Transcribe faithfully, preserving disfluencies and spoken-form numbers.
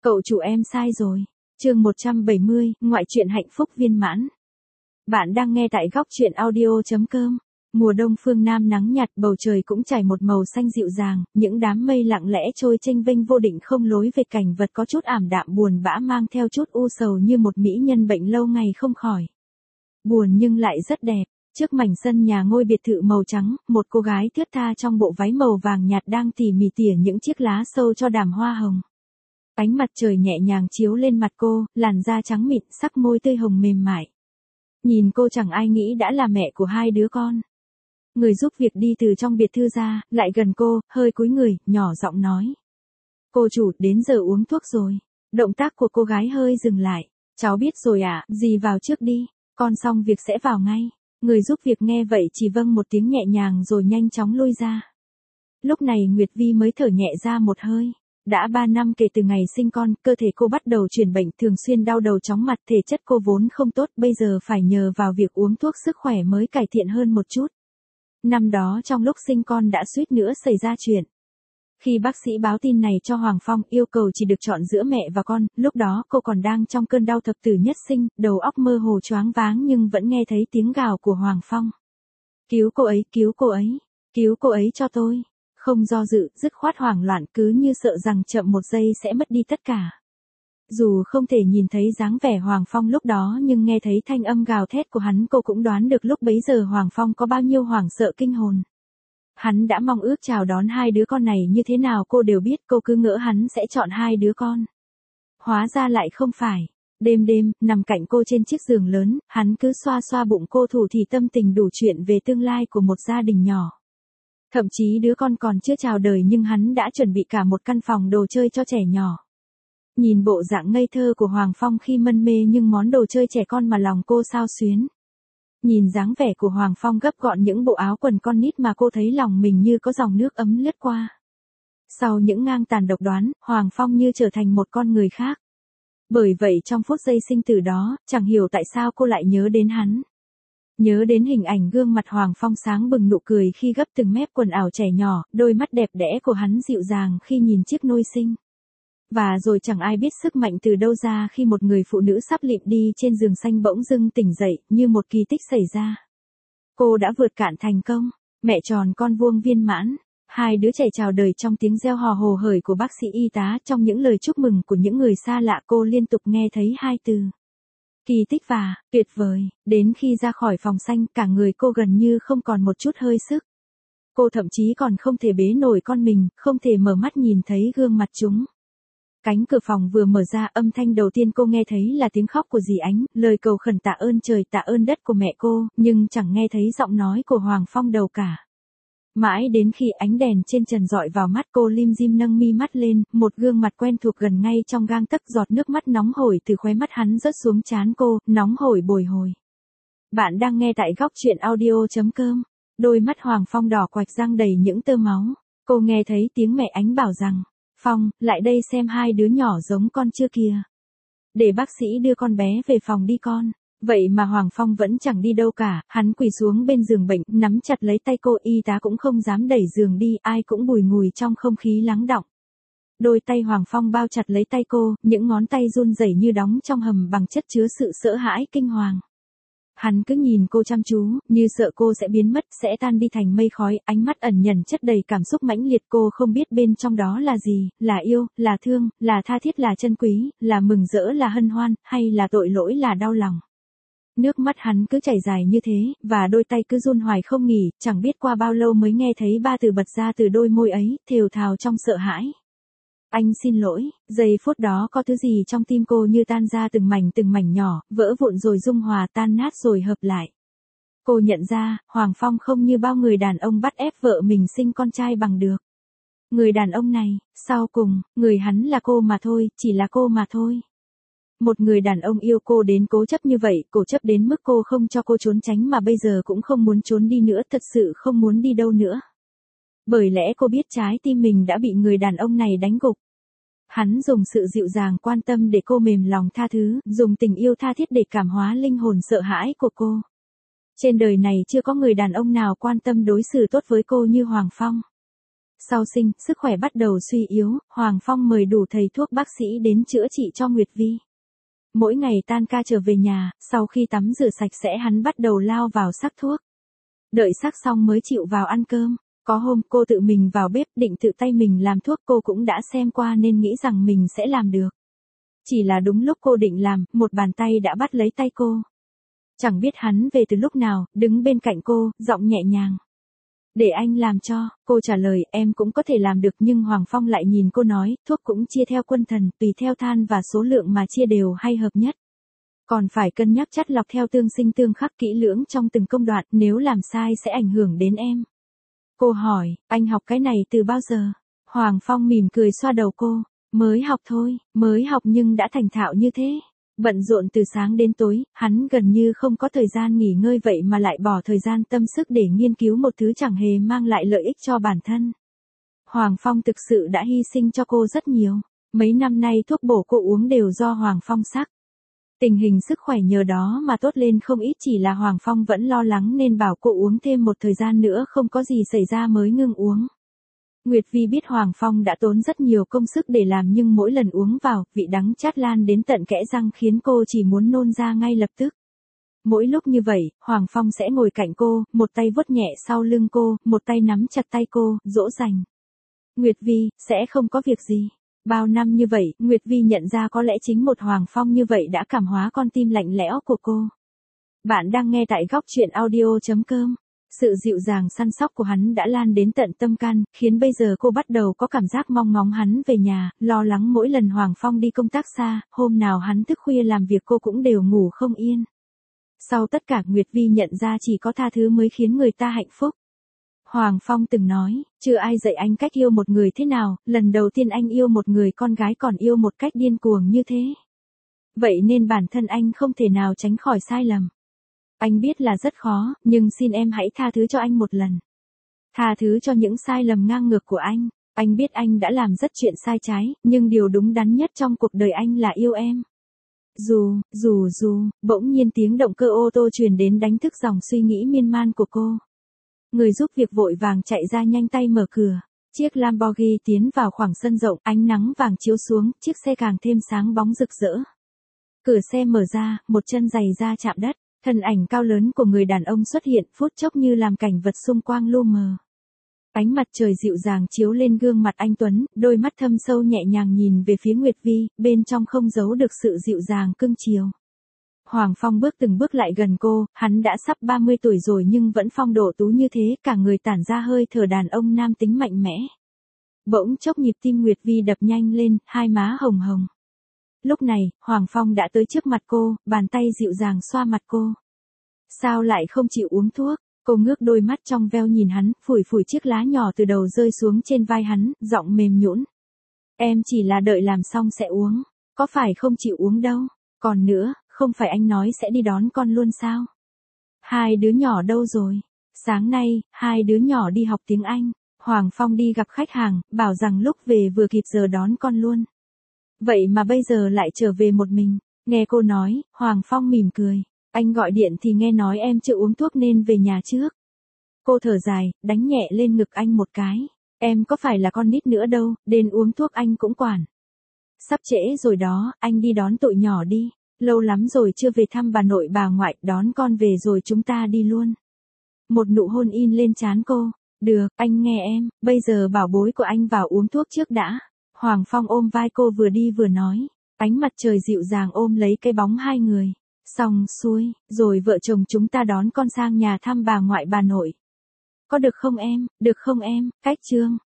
Cậu chủ em sai rồi. Chương một trăm bảy mươi, ngoại truyện hạnh phúc viên mãn. Bạn đang nghe tại góc truyện audio chấm com. Mùa đông phương Nam nắng nhạt, bầu trời cũng trải một màu xanh dịu dàng, những đám mây lặng lẽ trôi chênh vênh vô định không lối về, cảnh vật có chút ảm đạm buồn bã mang theo chút u sầu như một mỹ nhân bệnh lâu ngày không khỏi. Buồn nhưng lại rất đẹp. Trước mảnh sân nhà ngôi biệt thự màu trắng, một cô gái thướt tha trong bộ váy màu vàng nhạt đang tỉ mỉ tỉa những chiếc lá sâu cho đàm hoa hồng. Ánh mặt trời nhẹ nhàng chiếu lên mặt cô, làn da trắng mịn, sắc môi tươi hồng mềm mại. Nhìn cô chẳng ai nghĩ đã là mẹ của hai đứa con. Người giúp việc đi từ trong biệt thự ra, lại gần cô, hơi cúi người, nhỏ giọng nói. Cô chủ, đến giờ uống thuốc rồi. Động tác của cô gái hơi dừng lại. Cháu biết rồi ạ, à, dì vào trước đi, con xong việc sẽ vào ngay. Người giúp việc nghe vậy chỉ vâng một tiếng nhẹ nhàng rồi nhanh chóng lui ra. Lúc này Nguyệt Vi mới thở nhẹ ra một hơi. Đã ba năm kể từ ngày sinh con, cơ thể cô bắt đầu chuyển bệnh, thường xuyên đau đầu chóng mặt, thể chất cô vốn không tốt, bây giờ phải nhờ vào việc uống thuốc sức khỏe mới cải thiện hơn một chút. Năm đó trong lúc sinh con đã suýt nữa xảy ra chuyện. Khi bác sĩ báo tin này cho Hoàng Phong, yêu cầu chỉ được chọn giữa mẹ và con, lúc đó cô còn đang trong cơn đau thập tử nhất sinh, đầu óc mơ hồ choáng váng nhưng vẫn nghe thấy tiếng gào của Hoàng Phong. Cứu cô ấy, cứu cô ấy, cứu cô ấy cho tôi. Không do dự, dứt khoát hoảng loạn, cứ như sợ rằng chậm một giây sẽ mất đi tất cả. Dù không thể nhìn thấy dáng vẻ Hoàng Phong lúc đó nhưng nghe thấy thanh âm gào thét của hắn, cô cũng đoán được lúc bấy giờ Hoàng Phong có bao nhiêu hoảng sợ kinh hồn. Hắn đã mong ước chào đón hai đứa con này như thế nào cô đều biết, cô cứ ngỡ hắn sẽ chọn hai đứa con. Hóa ra lại không phải. Đêm đêm, nằm cạnh cô trên chiếc giường lớn, hắn cứ xoa xoa bụng cô thủ thì tâm tình đủ chuyện về tương lai của một gia đình nhỏ. Thậm chí đứa con còn chưa chào đời nhưng hắn đã chuẩn bị cả một căn phòng đồ chơi cho trẻ nhỏ. Nhìn bộ dạng ngây thơ của Hoàng Phong khi mân mê nhưng món đồ chơi trẻ con mà lòng cô xao xuyến. Nhìn dáng vẻ của Hoàng Phong gấp gọn những bộ áo quần con nít mà cô thấy lòng mình như có dòng nước ấm lướt qua. Sau những ngang tàn độc đoán, Hoàng Phong như trở thành một con người khác. Bởi vậy trong phút giây sinh tử đó, chẳng hiểu tại sao cô lại nhớ đến hắn. Nhớ đến hình ảnh gương mặt Hoàng Phong sáng bừng nụ cười khi gấp từng mép quần áo trẻ nhỏ, đôi mắt đẹp đẽ của hắn dịu dàng khi nhìn chiếc nôi sinh. Và rồi chẳng ai biết sức mạnh từ đâu ra khi một người phụ nữ sắp lịm đi trên giường xanh bỗng dưng tỉnh dậy, như một kỳ tích xảy ra. Cô đã vượt cạn thành công, mẹ tròn con vuông viên mãn, hai đứa trẻ chào đời trong tiếng reo hò hồ hởi của bác sĩ y tá, trong những lời chúc mừng của những người xa lạ cô liên tục nghe thấy hai từ. Kỳ tích và tuyệt vời, đến khi ra khỏi phòng xanh cả người cô gần như không còn một chút hơi sức. Cô thậm chí còn không thể bế nổi con mình, không thể mở mắt nhìn thấy gương mặt chúng. Cánh cửa phòng vừa mở ra, âm thanh đầu tiên cô nghe thấy là tiếng khóc của dì Ánh, lời cầu khẩn tạ ơn trời tạ ơn đất của mẹ cô, nhưng chẳng nghe thấy giọng nói của Hoàng Phong đâu cả. Mãi đến khi ánh đèn trên trần dọi vào mắt cô, lim dim nâng mi mắt lên, một gương mặt quen thuộc gần ngay trong gang tấc, giọt nước mắt nóng hổi từ khóe mắt hắn rớt xuống trán cô, nóng hổi bồi hồi. Bạn đang nghe tại góc truyện audio chấm com. Đôi mắt Hoàng Phong đỏ quạch răng đầy những tơ máu. Cô nghe thấy tiếng mẹ Ánh bảo rằng, Phong, lại đây xem hai đứa nhỏ giống con chưa kìa. Để bác sĩ đưa con bé về phòng đi con. Vậy mà Hoàng Phong vẫn chẳng đi đâu cả, hắn quỳ xuống bên giường bệnh, nắm chặt lấy tay cô, y tá cũng không dám đẩy giường đi, ai cũng bùi ngùi trong không khí lắng đọng. Đôi tay Hoàng Phong bao chặt lấy tay cô, những ngón tay run rẩy như đóng trong hầm bằng chất chứa sự sợ hãi kinh hoàng. Hắn cứ nhìn cô chăm chú, như sợ cô sẽ biến mất, sẽ tan đi thành mây khói, ánh mắt ẩn nhẫn chất đầy cảm xúc mãnh liệt, cô không biết bên trong đó là gì, là yêu, là thương, là tha thiết, là chân quý, là mừng rỡ, là hân hoan, hay là tội lỗi, là đau lòng. Nước mắt hắn cứ chảy dài như thế, và đôi tay cứ run hoài không nghỉ, chẳng biết qua bao lâu mới nghe thấy ba từ bật ra từ đôi môi ấy, thều thào trong sợ hãi. Anh xin lỗi, giây phút đó có thứ gì trong tim cô như tan ra từng mảnh từng mảnh nhỏ, vỡ vụn rồi dung hòa, tan nát rồi hợp lại. Cô nhận ra, Hoàng Phong không như bao người đàn ông bắt ép vợ mình sinh con trai bằng được. Người đàn ông này, sau cùng, người hắn là cô mà thôi, chỉ là cô mà thôi. Một người đàn ông yêu cô đến cố chấp như vậy, cố chấp đến mức cô không cho cô trốn tránh mà bây giờ cũng không muốn trốn đi nữa, thật sự không muốn đi đâu nữa. Bởi lẽ cô biết trái tim mình đã bị người đàn ông này đánh gục. Hắn dùng sự dịu dàng quan tâm để cô mềm lòng tha thứ, dùng tình yêu tha thiết để cảm hóa linh hồn sợ hãi của cô. Trên đời này chưa có người đàn ông nào quan tâm đối xử tốt với cô như Hoàng Phong. Sau sinh, sức khỏe bắt đầu suy yếu, Hoàng Phong mời đủ thầy thuốc bác sĩ đến chữa trị cho Nguyệt Vi. Mỗi ngày tan ca trở về nhà, sau khi tắm rửa sạch sẽ hắn bắt đầu lao vào sắc thuốc. Đợi sắc xong mới chịu vào ăn cơm. Có hôm cô tự mình vào bếp định tự tay mình làm thuốc, cô cũng đã xem qua nên nghĩ rằng mình sẽ làm được. Chỉ là đúng lúc cô định làm, một bàn tay đã bắt lấy tay cô. Chẳng biết hắn về từ lúc nào, đứng bên cạnh cô, giọng nhẹ nhàng. Để anh làm cho, cô trả lời, em cũng có thể làm được, nhưng Hoàng Phong lại nhìn cô nói, thuốc cũng chia theo quân thần, tùy theo than và số lượng mà chia đều hay hợp nhất. Còn phải cân nhắc chắt lọc theo tương sinh tương khắc kỹ lưỡng trong từng công đoạn, nếu làm sai sẽ ảnh hưởng đến em. Cô hỏi, anh học cái này từ bao giờ? Hoàng Phong mỉm cười xoa đầu cô, mới học thôi, mới học nhưng đã thành thạo như thế. Bận rộn từ sáng đến tối, hắn gần như không có thời gian nghỉ ngơi, vậy mà lại bỏ thời gian tâm sức để nghiên cứu một thứ chẳng hề mang lại lợi ích cho bản thân. Hoàng Phong thực sự đã hy sinh cho cô rất nhiều. Mấy năm nay thuốc bổ cô uống đều do Hoàng Phong sắc. Tình hình sức khỏe nhờ đó mà tốt lên không ít, chỉ là Hoàng Phong vẫn lo lắng nên bảo cô uống thêm một thời gian nữa không có gì xảy ra mới ngưng uống. Nguyệt Vi biết Hoàng Phong đã tốn rất nhiều công sức để làm nhưng mỗi lần uống vào, vị đắng chát lan đến tận kẽ răng khiến cô chỉ muốn nôn ra ngay lập tức. Mỗi lúc như vậy, Hoàng Phong sẽ ngồi cạnh cô, một tay vuốt nhẹ sau lưng cô, một tay nắm chặt tay cô, dỗ dành. Nguyệt Vi, sẽ không có việc gì. Bao năm như vậy, Nguyệt Vi nhận ra có lẽ chính một Hoàng Phong như vậy đã cảm hóa con tim lạnh lẽo của cô. Bạn đang nghe tại góc truyện audio chấm com. Sự dịu dàng săn sóc của hắn đã lan đến tận tâm can, khiến bây giờ cô bắt đầu có cảm giác mong ngóng hắn về nhà, lo lắng mỗi lần Hoàng Phong đi công tác xa, hôm nào hắn thức khuya làm việc cô cũng đều ngủ không yên. Sau tất cả, Nguyệt Vi nhận ra chỉ có tha thứ mới khiến người ta hạnh phúc. Hoàng Phong từng nói, chưa ai dạy anh cách yêu một người thế nào, lần đầu tiên anh yêu một người con gái còn yêu một cách điên cuồng như thế. Vậy nên bản thân anh không thể nào tránh khỏi sai lầm. Anh biết là rất khó, nhưng xin em hãy tha thứ cho anh một lần. Tha thứ cho những sai lầm ngang ngược của anh. Anh biết anh đã làm rất chuyện sai trái, nhưng điều đúng đắn nhất trong cuộc đời anh là yêu em. Dù, dù dù, bỗng nhiên tiếng động cơ ô tô truyền đến đánh thức dòng suy nghĩ miên man của cô. Người giúp việc vội vàng chạy ra nhanh tay mở cửa. Chiếc Lamborghini tiến vào khoảng sân rộng, ánh nắng vàng chiếu xuống, chiếc xe càng thêm sáng bóng rực rỡ. Cửa xe mở ra, một chân giày da chạm đất. Thân ảnh cao lớn của người đàn ông xuất hiện, phút chốc như làm cảnh vật xung quanh lu mờ. Ánh mặt trời dịu dàng chiếu lên gương mặt anh tuấn, đôi mắt thâm sâu nhẹ nhàng nhìn về phía Nguyệt Vi, bên trong không giấu được sự dịu dàng cưng chiều. Hoàng Phong bước từng bước lại gần cô, hắn đã sắp ba mươi tuổi rồi nhưng vẫn phong độ tú như thế, cả người tản ra hơi thở đàn ông nam tính mạnh mẽ. Bỗng chốc nhịp tim Nguyệt Vi đập nhanh lên, hai má hồng hồng. Lúc này, Hoàng Phong đã tới trước mặt cô, bàn tay dịu dàng xoa mặt cô. Sao lại không chịu uống thuốc? Cô ngước đôi mắt trong veo nhìn hắn, phủi phủi chiếc lá nhỏ từ đầu rơi xuống trên vai hắn, giọng mềm nhũn. Em chỉ là đợi làm xong sẽ uống, có phải không chịu uống đâu. Còn nữa, không phải anh nói sẽ đi đón con luôn sao? Hai đứa nhỏ đâu rồi? Sáng nay, hai đứa nhỏ đi học tiếng Anh. Hoàng Phong đi gặp khách hàng, bảo rằng lúc về vừa kịp giờ đón con luôn. Vậy mà bây giờ lại trở về một mình. Nghe cô nói, Hoàng Phong mỉm cười. Anh gọi điện thì nghe nói em chưa uống thuốc nên về nhà trước. Cô thở dài, đánh nhẹ lên ngực anh một cái. Em có phải là con nít nữa đâu, đến uống thuốc anh cũng quản. Sắp trễ rồi đó, anh đi đón tụi nhỏ đi. Lâu lắm rồi chưa về thăm bà nội bà ngoại, đón con về rồi chúng ta đi luôn. Một nụ hôn in lên trán cô. Được, anh nghe em, bây giờ bảo bối của anh vào uống thuốc trước đã. Hoàng Phong ôm vai cô vừa đi vừa nói. Ánh mặt trời dịu dàng ôm lấy cái bóng hai người. Xong xuôi, rồi vợ chồng chúng ta đón con sang nhà thăm bà ngoại bà nội. Có được không em, được không em, cách chương.